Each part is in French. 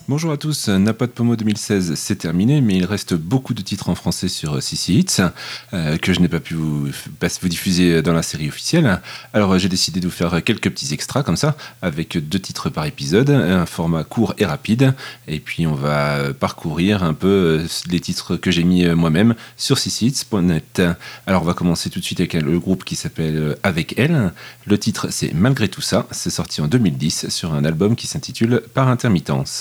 Bonjour à tous, N'a pas de Pomo 2016 c'est terminé, mais il reste beaucoup de titres en français sur CC Hits que je n'ai pas pu vous diffuser dans la série officielle. Alors j'ai décidé de vous faire quelques petits extras comme ça, avec 2 titres par épisode, un format court et rapide, et puis on va parcourir un peu les titres que j'ai mis moi-même sur cchits.net. Alors on va commencer tout de suite avec le groupe qui s'appelle Avec Elle. Le titre c'est Malgré tout ça, c'est sorti en 2010 sur un album qui s'intitule Par intermittence.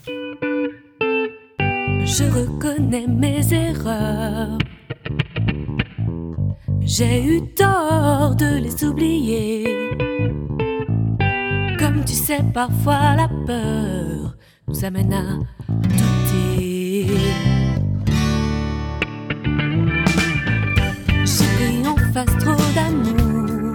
Je reconnais mes erreurs. J'ai eu tort de les oublier. Comme tu sais, parfois la peur nous amène à douter. J'ai pris en face trop d'amour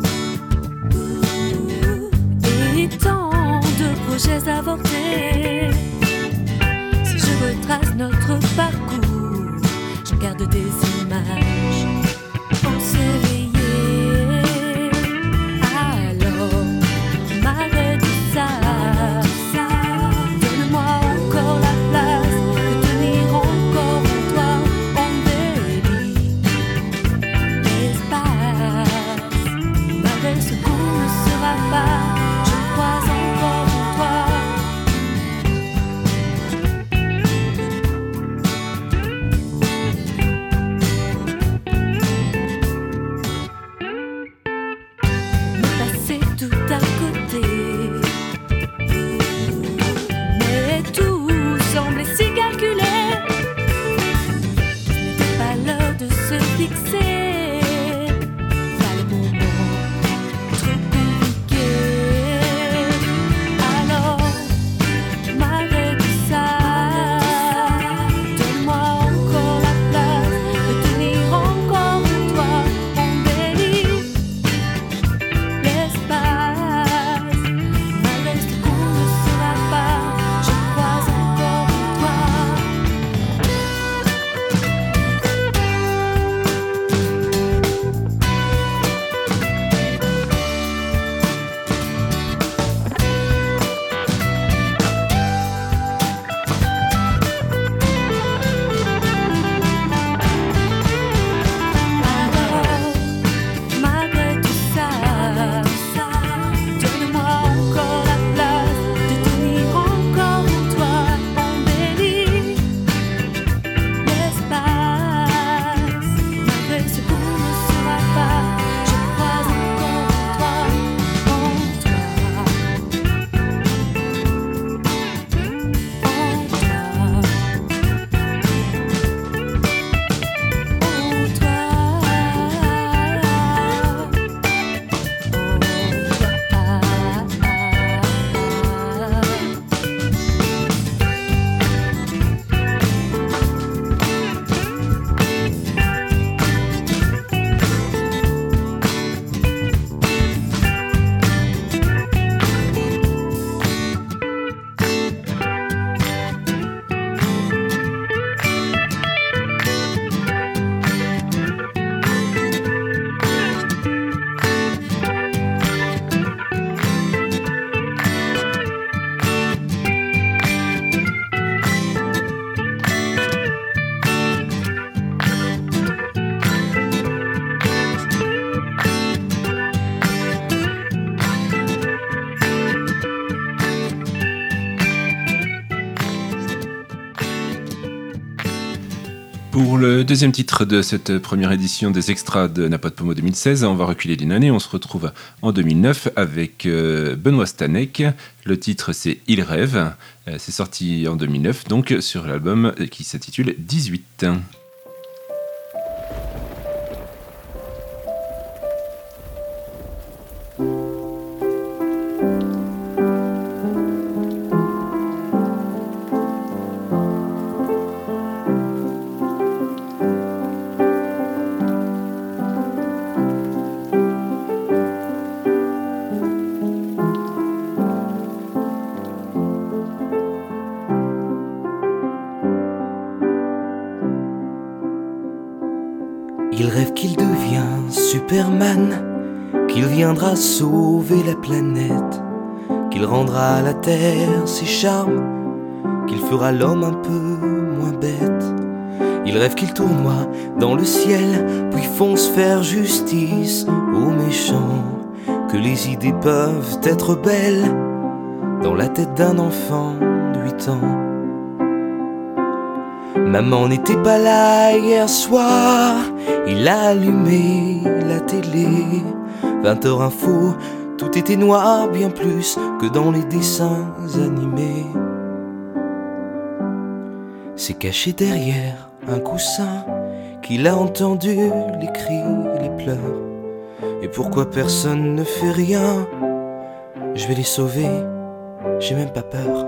et tant de projets avortés. Je retrace notre parcours, je garde des images. On s'est réveillé, alors malgré tout ça, donne-moi encore la place de tenir encore en toi, en baby, l'espace. Malgré ce qu'on ne sera pas, je crois encore en toi. Pour le deuxième titre de cette première édition des extras de N'a pas de Pomo 2016, on va reculer d'une année, on se retrouve en 2009 avec Benoît Stanek. Le titre c'est Il rêve, c'est sorti en 2009 donc sur l'album qui s'intitule 18. Il rêve qu'il devient Superman, qu'il viendra sauver la planète, qu'il rendra à la terre ses charmes, qu'il fera l'homme un peu moins bête. Il rêve qu'il tournoie dans le ciel, puis fonce faire justice aux méchants. Que les idées peuvent être belles dans la tête d'un enfant de 8 ans. Maman n'était pas là hier soir, il a allumé la télé. 20h info, tout était noir, bien plus que dans les dessins animés. C'est caché derrière un coussin qu'il a entendu les cris, les pleurs. Et pourquoi personne ne fait rien? Je vais les sauver, j'ai même pas peur.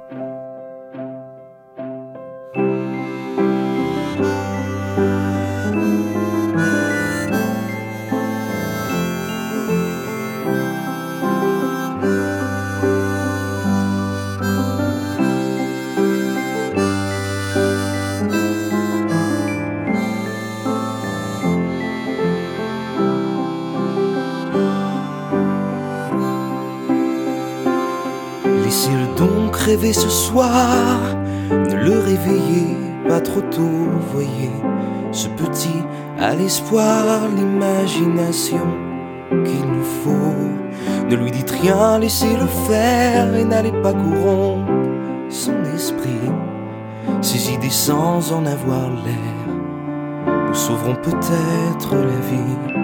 Laissez-le donc rêver ce soir, ne le réveillez pas trop tôt, voyez. Ce petit a l'espoir, l'imagination qu'il nous faut. Ne lui dites rien, laissez-le faire et n'allez pas corrompre son esprit. Ses idées sans en avoir l'air nous sauveront peut-être la vie.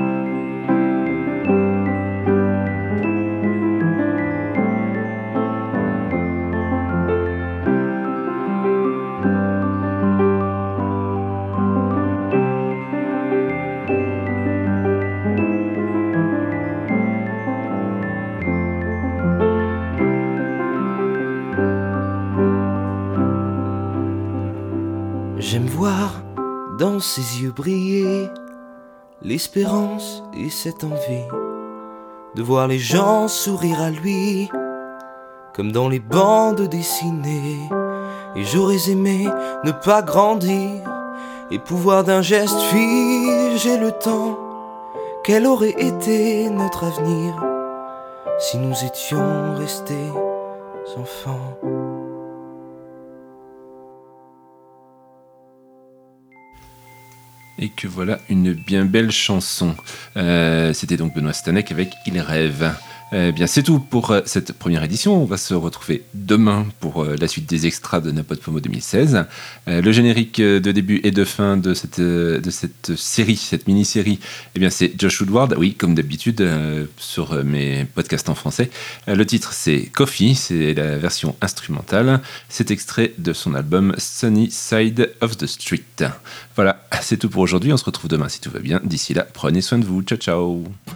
J'aime voir dans ses yeux briller l'espérance et cette envie de voir les gens sourire à lui comme dans les bandes dessinées. Et j'aurais aimé ne pas grandir et pouvoir d'un geste figer le temps. Quel aurait été notre avenir si nous étions restés enfants? Et que voilà une bien belle chanson. C'était donc Benoît Stanek avec Il rêve. Bien, c'est tout pour cette première édition. On va se retrouver demain pour la suite des extras de NaPodPoMo 2016. Le générique de début et de fin de cette série, cette mini-série, eh bien, c'est Josh Woodward, oui, comme d'habitude, sur mes podcasts en français. Le titre, c'est Coffee, c'est la version instrumentale. C'est extrait de son album Sunny Side of the Street. Voilà, c'est tout pour aujourd'hui. On se retrouve demain si tout va bien. D'ici là, prenez soin de vous. Ciao, ciao.